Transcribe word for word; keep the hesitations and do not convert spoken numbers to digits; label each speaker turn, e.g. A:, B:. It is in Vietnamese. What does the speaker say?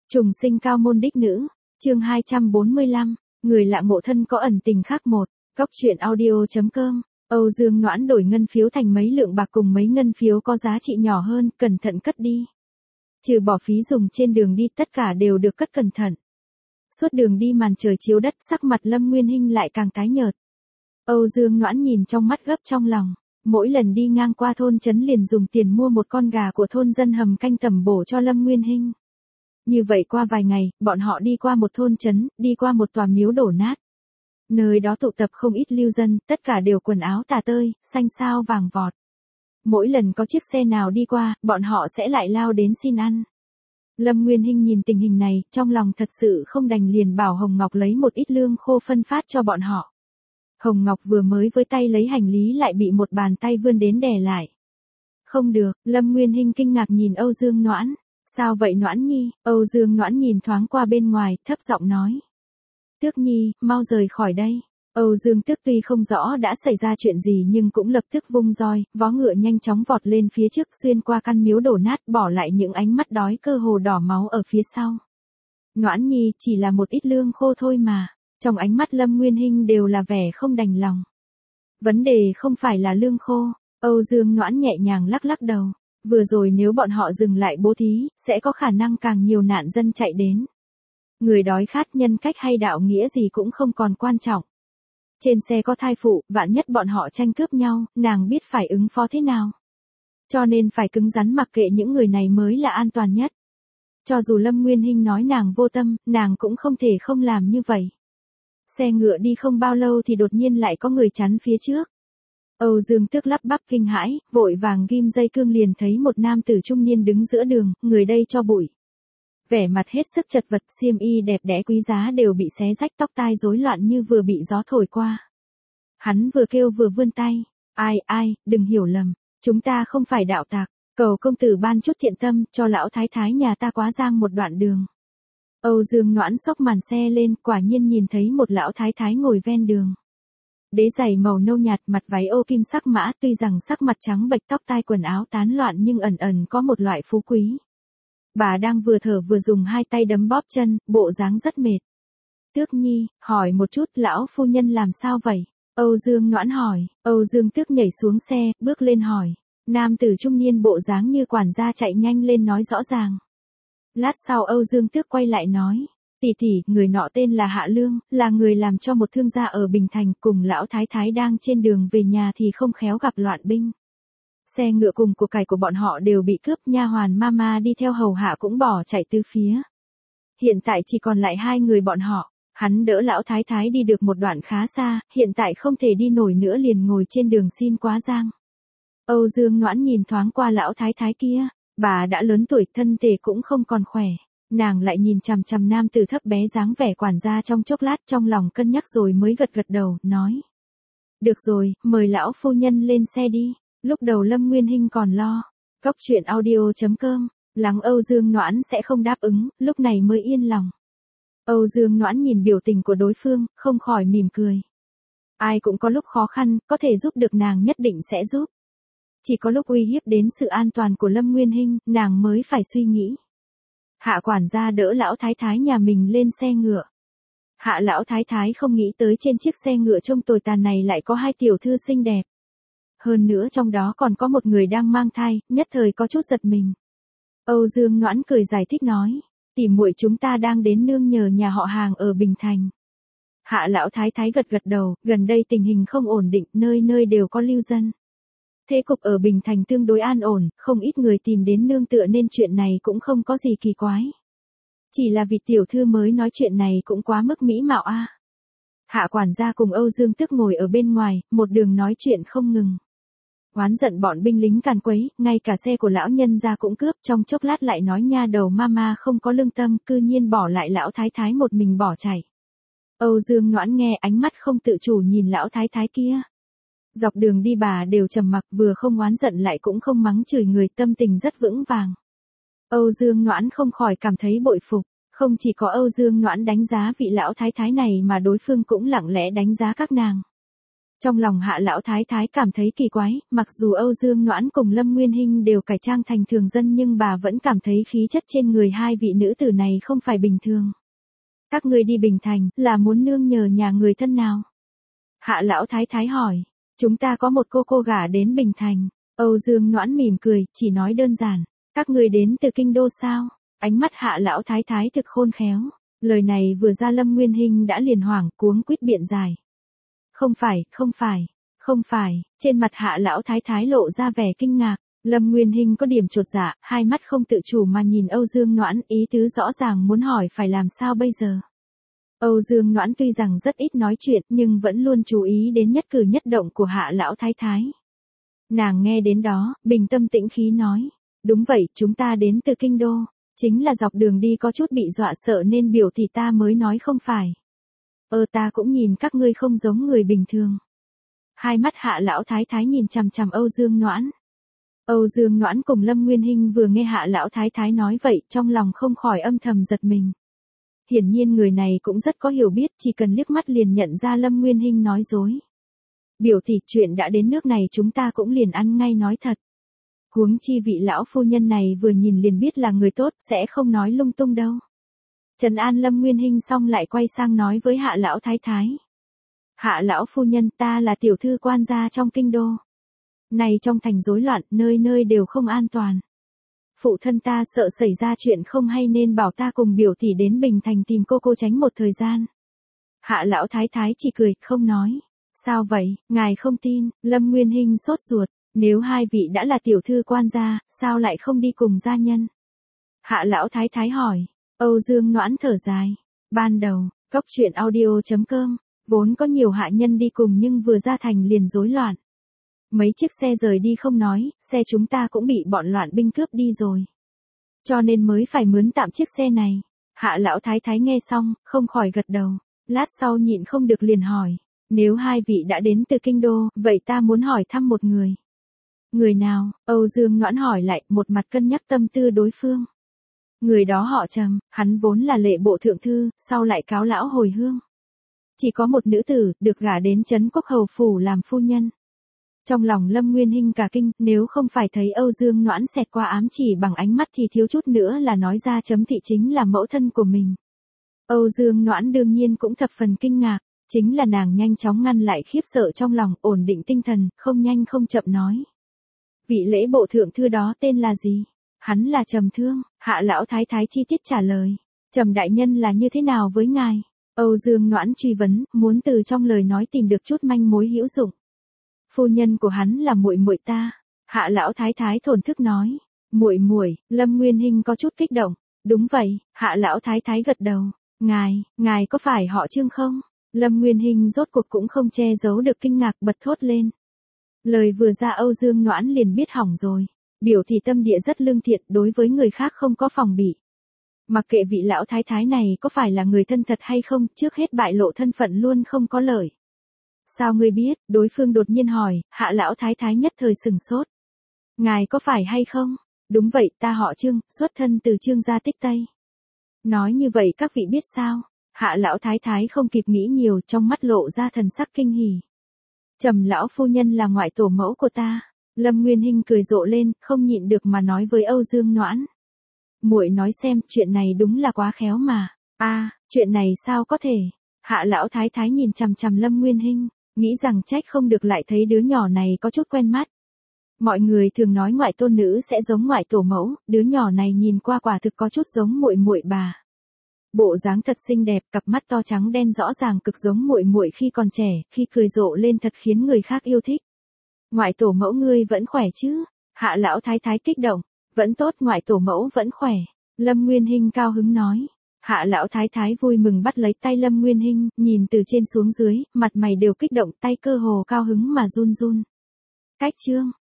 A: Trùng sinh cao môn đích nữ, chương hai trăm bốn mươi lăm, người lạ ngộ thân có ẩn tình khác một, góc truyện audio.com, Âu Dương Noãn đổi ngân phiếu thành mấy lượng bạc cùng mấy ngân phiếu có giá trị nhỏ hơn, cẩn thận cất đi. Trừ bỏ phí dùng trên đường đi tất cả đều được cất cẩn thận. Suốt đường đi màn trời chiếu đất, sắc mặt Lâm Nguyên Hinh lại càng tái nhợt. Âu Dương Noãn nhìn trong mắt gấp trong lòng, mỗi lần đi ngang qua thôn trấn liền dùng tiền mua một con gà của thôn dân hầm canh tẩm bổ cho Lâm Nguyên Hinh. Như vậy qua vài ngày, bọn họ đi qua một thôn trấn, đi qua một tòa miếu đổ nát. Nơi đó tụ tập không ít lưu dân, tất cả đều quần áo tả tơi, xanh xao vàng vọt. Mỗi lần có chiếc xe nào đi qua, bọn họ sẽ lại lao đến xin ăn. Lâm Nguyên Hinh nhìn tình hình này, trong lòng thật sự không đành liền bảo Hồng Ngọc lấy một ít lương khô phân phát cho bọn họ. Hồng Ngọc vừa mới với tay lấy hành lý lại bị một bàn tay vươn đến đè lại. Không được, Lâm Nguyên Hinh kinh ngạc nhìn Âu Dương Noãn. Sao vậy Noãn Nhi? Âu Dương Noãn nhìn thoáng qua bên ngoài, thấp giọng nói. Tước Nhi, mau rời khỏi đây. Âu Dương Tước tuy không rõ đã xảy ra chuyện gì nhưng cũng lập tức vung roi, vó ngựa nhanh chóng vọt lên phía trước xuyên qua căn miếu đổ nát bỏ lại những ánh mắt đói cơ hồ đỏ máu ở phía sau. Noãn Nhi chỉ là một ít lương khô thôi mà. Trong ánh mắt Lâm Nguyên Hinh đều là vẻ không đành lòng. Vấn đề không phải là lương khô. Âu Dương Noãn nhẹ nhàng lắc lắc đầu. Vừa rồi nếu bọn họ dừng lại bố thí, sẽ có khả năng càng nhiều nạn dân chạy đến. Người đói khát nhân cách hay đạo nghĩa gì cũng không còn quan trọng. Trên xe có thai phụ, vạn nhất bọn họ tranh cướp nhau, nàng biết phải ứng phó thế nào. Cho nên phải cứng rắn mặc kệ những người này mới là an toàn nhất. Cho dù Lâm Nguyên Hinh nói nàng vô tâm, nàng cũng không thể không làm như vậy. Xe ngựa đi không bao lâu thì đột nhiên lại có người chắn phía trước. Âu Dương Tước lắp bắp kinh hãi, vội vàng ghim dây cương liền thấy một nam tử trung niên đứng giữa đường, người đây cho bụi. Vẻ mặt hết sức chật vật, xiêm y đẹp đẽ quý giá đều bị xé rách, tóc tai rối loạn như vừa bị gió thổi qua. Hắn vừa kêu vừa vươn tay, ai ai, đừng hiểu lầm, chúng ta không phải đạo tặc, cầu công tử ban chút thiện tâm cho lão thái thái nhà ta quá giang một đoạn đường. Âu Dương Noãn xốc màn xe lên, quả nhiên nhìn thấy một lão thái thái ngồi ven đường. Đế giày màu nâu nhạt, mặt váy ô kim sắc mã, tuy rằng sắc mặt trắng bệch, tóc tai quần áo tán loạn nhưng ẩn ẩn có một loại phú quý. Bà đang vừa thở vừa dùng hai tay đấm bóp chân, bộ dáng rất mệt. Tước Nhi, hỏi một chút, lão phu nhân làm sao vậy? Âu Dương Noãn hỏi. Âu Dương Tước nhảy xuống xe, bước lên hỏi. Nam tử trung niên bộ dáng như quản gia chạy nhanh lên nói rõ ràng. Lát sau Âu Dương Tước quay lại nói. Tỷ tỷ, người nọ tên là Hạ Lương, là người làm cho một thương gia ở Bình Thành, cùng lão thái thái đang trên đường về nhà thì không khéo gặp loạn binh. Xe ngựa cùng của cải của bọn họ đều bị cướp, nha hoàn mama đi theo hầu hạ cũng bỏ chạy tứ phía. Hiện tại chỉ còn lại hai người bọn họ, hắn đỡ lão thái thái đi được một đoạn khá xa, hiện tại không thể đi nổi nữa liền ngồi trên đường xin quá giang. Âu Dương Noãn nhìn thoáng qua lão thái thái kia, bà đã lớn tuổi, thân thể cũng không còn khỏe. Nàng lại nhìn chằm chằm nam tử thấp bé dáng vẻ quản gia trong chốc lát, trong lòng cân nhắc rồi mới gật gật đầu, nói. Được rồi, mời lão phu nhân lên xe đi. Lúc đầu Lâm Nguyên Hinh còn lo. Góc truyện audio.com, lắng Âu Dương Noãn sẽ không đáp ứng, lúc này mới yên lòng. Âu Dương Noãn nhìn biểu tình của đối phương, không khỏi mỉm cười. Ai cũng có lúc khó khăn, có thể giúp được nàng nhất định sẽ giúp. Chỉ có lúc uy hiếp đến sự an toàn của Lâm Nguyên Hinh, nàng mới phải suy nghĩ. Hạ quản gia đỡ lão thái thái nhà mình lên xe ngựa. Hạ lão thái thái không nghĩ tới trên chiếc xe ngựa trông tồi tàn này lại có hai tiểu thư xinh đẹp. Hơn nữa trong đó còn có một người đang mang thai, nhất thời có chút giật mình. Âu Dương Noãn cười giải thích nói, tỉ muội chúng ta đang đến nương nhờ nhà họ hàng ở Bình Thành. Hạ lão thái thái gật gật đầu, gần đây tình hình không ổn định, nơi nơi đều có lưu dân. Thế cục ở Bình Thành tương đối an ổn, không ít người tìm đến nương tựa nên chuyện này cũng không có gì kỳ quái. Chỉ là vị tiểu thư mới nói chuyện này cũng quá mức mỹ mạo a. À. Hạ quản gia cùng Âu Dương Tước ngồi ở bên ngoài, một đường nói chuyện không ngừng. Oán giận bọn binh lính càn quấy, ngay cả xe của lão nhân gia cũng cướp, trong chốc lát lại nói nha đầu mama không có lương tâm, cư nhiên bỏ lại lão thái thái một mình bỏ chạy. Âu Dương Noãn nghe ánh mắt không tự chủ nhìn lão thái thái kia. Dọc đường đi bà đều trầm mặc, vừa không oán giận lại cũng không mắng chửi người, tâm tình rất vững vàng. Âu Dương Noãn không khỏi cảm thấy bội phục, không chỉ có Âu Dương Noãn đánh giá vị lão thái thái này mà đối phương cũng lặng lẽ đánh giá các nàng. Trong lòng Hạ lão thái thái cảm thấy kỳ quái, mặc dù Âu Dương Noãn cùng Lâm Nguyên Hinh đều cải trang thành thường dân nhưng bà vẫn cảm thấy khí chất trên người hai vị nữ tử này không phải bình thường. Các ngươi đi Bình Thành, là muốn nương nhờ nhà người thân nào? Hạ lão thái thái hỏi. Chúng ta có một cô cô gả đến Bình Thành. Âu Dương Noãn mỉm cười, chỉ nói đơn giản. Các ngươi đến từ kinh đô sao? Ánh mắt Hạ lão thái thái thực khôn khéo. Lời này vừa ra Lâm Nguyên Hinh đã liền hoảng cuống quýt biện giải. Không phải, không phải, không phải, trên mặt Hạ lão thái thái lộ ra vẻ kinh ngạc. Lâm Nguyên Hinh có điểm chột dạ, hai mắt không tự chủ mà nhìn Âu Dương Noãn, ý tứ rõ ràng muốn hỏi phải làm sao bây giờ. Âu Dương Noãn tuy rằng rất ít nói chuyện nhưng vẫn luôn chú ý đến nhất cử nhất động của Hạ lão thái thái. Nàng nghe đến đó, bình tâm tĩnh khí nói. Đúng vậy, chúng ta đến từ kinh đô. Chính là dọc đường đi có chút bị dọa sợ nên biểu thì ta mới nói không phải. Ơ ta cũng nhìn các ngươi không giống người bình thường. Hai mắt Hạ lão thái thái nhìn chằm chằm Âu Dương Noãn. Âu Dương Noãn cùng Lâm Nguyên Hinh vừa nghe Hạ lão thái thái nói vậy, trong lòng không khỏi âm thầm giật mình. Hiển nhiên người này cũng rất có hiểu biết, chỉ cần liếc mắt liền nhận ra Lâm Nguyên Hinh nói dối. Biểu tỷ, chuyện đã đến nước này chúng ta cũng liền ăn ngay nói thật. Huống chi vị lão phu nhân này vừa nhìn liền biết là người tốt, sẽ không nói lung tung đâu. Trần an Lâm Nguyên Hinh xong lại quay sang nói với Hạ lão thái thái. Hạ lão phu nhân, ta là tiểu thư quan gia trong kinh đô. Này trong thành rối loạn, nơi nơi đều không an toàn. Phụ thân ta sợ xảy ra chuyện không hay nên bảo ta cùng biểu tỷ đến Bình Thành tìm cô cô tránh một thời gian. Hạ lão thái thái chỉ cười, không nói. Sao vậy, ngài không tin? Lâm Nguyên Hinh sốt ruột. Nếu hai vị đã là tiểu thư quan gia, sao lại không đi cùng gia nhân? Hạ lão thái thái hỏi. Âu Dương Noãn thở dài. Ban đầu, cốc truyện audio chấm com, vốn có nhiều hạ nhân đi cùng nhưng vừa ra thành liền rối loạn. Mấy chiếc xe rời đi không nói, xe chúng ta cũng bị bọn loạn binh cướp đi rồi. Cho nên mới phải mướn tạm chiếc xe này. Hạ lão thái thái nghe xong, không khỏi gật đầu. Lát sau nhịn không được liền hỏi. Nếu hai vị đã đến từ kinh đô, vậy ta muốn hỏi thăm một người. Người nào? Âu Dương Noãn hỏi lại, một mặt cân nhắc tâm tư đối phương. Người đó họ Trầm, hắn vốn là lệ bộ thượng thư, sau lại cáo lão hồi hương. Chỉ có một nữ tử, được gả đến trấn Quốc Hầu Phủ làm phu nhân. Trong lòng Lâm Nguyên Hinh cả kinh, nếu không phải thấy Âu Dương Noãn xẹt qua ám chỉ bằng ánh mắt thì thiếu chút nữa là nói ra Trầm thị chính là mẫu thân của mình. Âu Dương Noãn đương nhiên cũng thập phần kinh ngạc, chính là nàng nhanh chóng ngăn lại khiếp sợ trong lòng, ổn định tinh thần, không nhanh không chậm nói. Vị lễ bộ thượng thư đó tên là gì? Hắn là Trầm Thương. Hạ lão thái thái chi tiết trả lời. Trầm đại nhân là như thế nào với ngài? Âu Dương Noãn truy vấn, muốn từ trong lời nói tìm được chút manh mối hữu dụng. Phu nhân của hắn là muội muội ta. Hạ lão thái thái thổn thức nói. Muội muội? Lâm Nguyên Hinh có chút kích động. Đúng vậy. Hạ lão thái thái gật đầu. Ngài, ngài có phải họ Trương không? Lâm Nguyên Hinh rốt cuộc cũng không che giấu được kinh ngạc, bật thốt lên. Lời vừa ra Âu Dương Noãn liền biết hỏng rồi. Biểu thì tâm địa rất lương thiện, đối với người khác không có phòng bị. Mặc kệ vị lão thái thái này có phải là người thân thật hay không, trước hết bại lộ thân phận luôn không có lợi. Sao ngươi biết? Đối phương đột nhiên hỏi. Hạ lão thái thái nhất thời sừng sốt. Ngài có phải hay không? Đúng vậy, ta họ Trương, xuất thân từ Trương gia Tích Tây. Nói như vậy các vị biết sao? Hạ lão thái thái không kịp nghĩ nhiều, trong mắt lộ ra thần sắc kinh hỉ. Trầm lão phu nhân là ngoại tổ mẫu của ta. Lâm Nguyên Hinh cười rộ lên, không nhịn được mà nói với Âu Dương Noãn. Muội nói xem, chuyện này đúng là quá khéo mà. A, à, chuyện này sao có thể? Hạ lão thái thái nhìn chằm chằm Lâm Nguyên Hinh, nghĩ rằng trách không được lại thấy đứa nhỏ này có chút quen mắt. Mọi người thường nói ngoại tôn nữ sẽ giống ngoại tổ mẫu, đứa nhỏ này nhìn qua quả thực có chút giống muội muội bà. Bộ dáng thật xinh đẹp, cặp mắt to trắng đen rõ ràng cực giống muội muội khi còn trẻ, khi cười rộ lên thật khiến người khác yêu thích. Ngoại tổ mẫu ngươi vẫn khỏe chứ? Hạ lão thái thái kích động. Vẫn tốt, ngoại tổ mẫu vẫn khỏe. Lâm Nguyên Hinh cao hứng nói. Hạ lão thái thái vui mừng bắt lấy tay Lâm Nguyên Hinh, nhìn từ trên xuống dưới, mặt mày đều kích động, tay cơ hồ cao hứng mà run run. Cách Trương,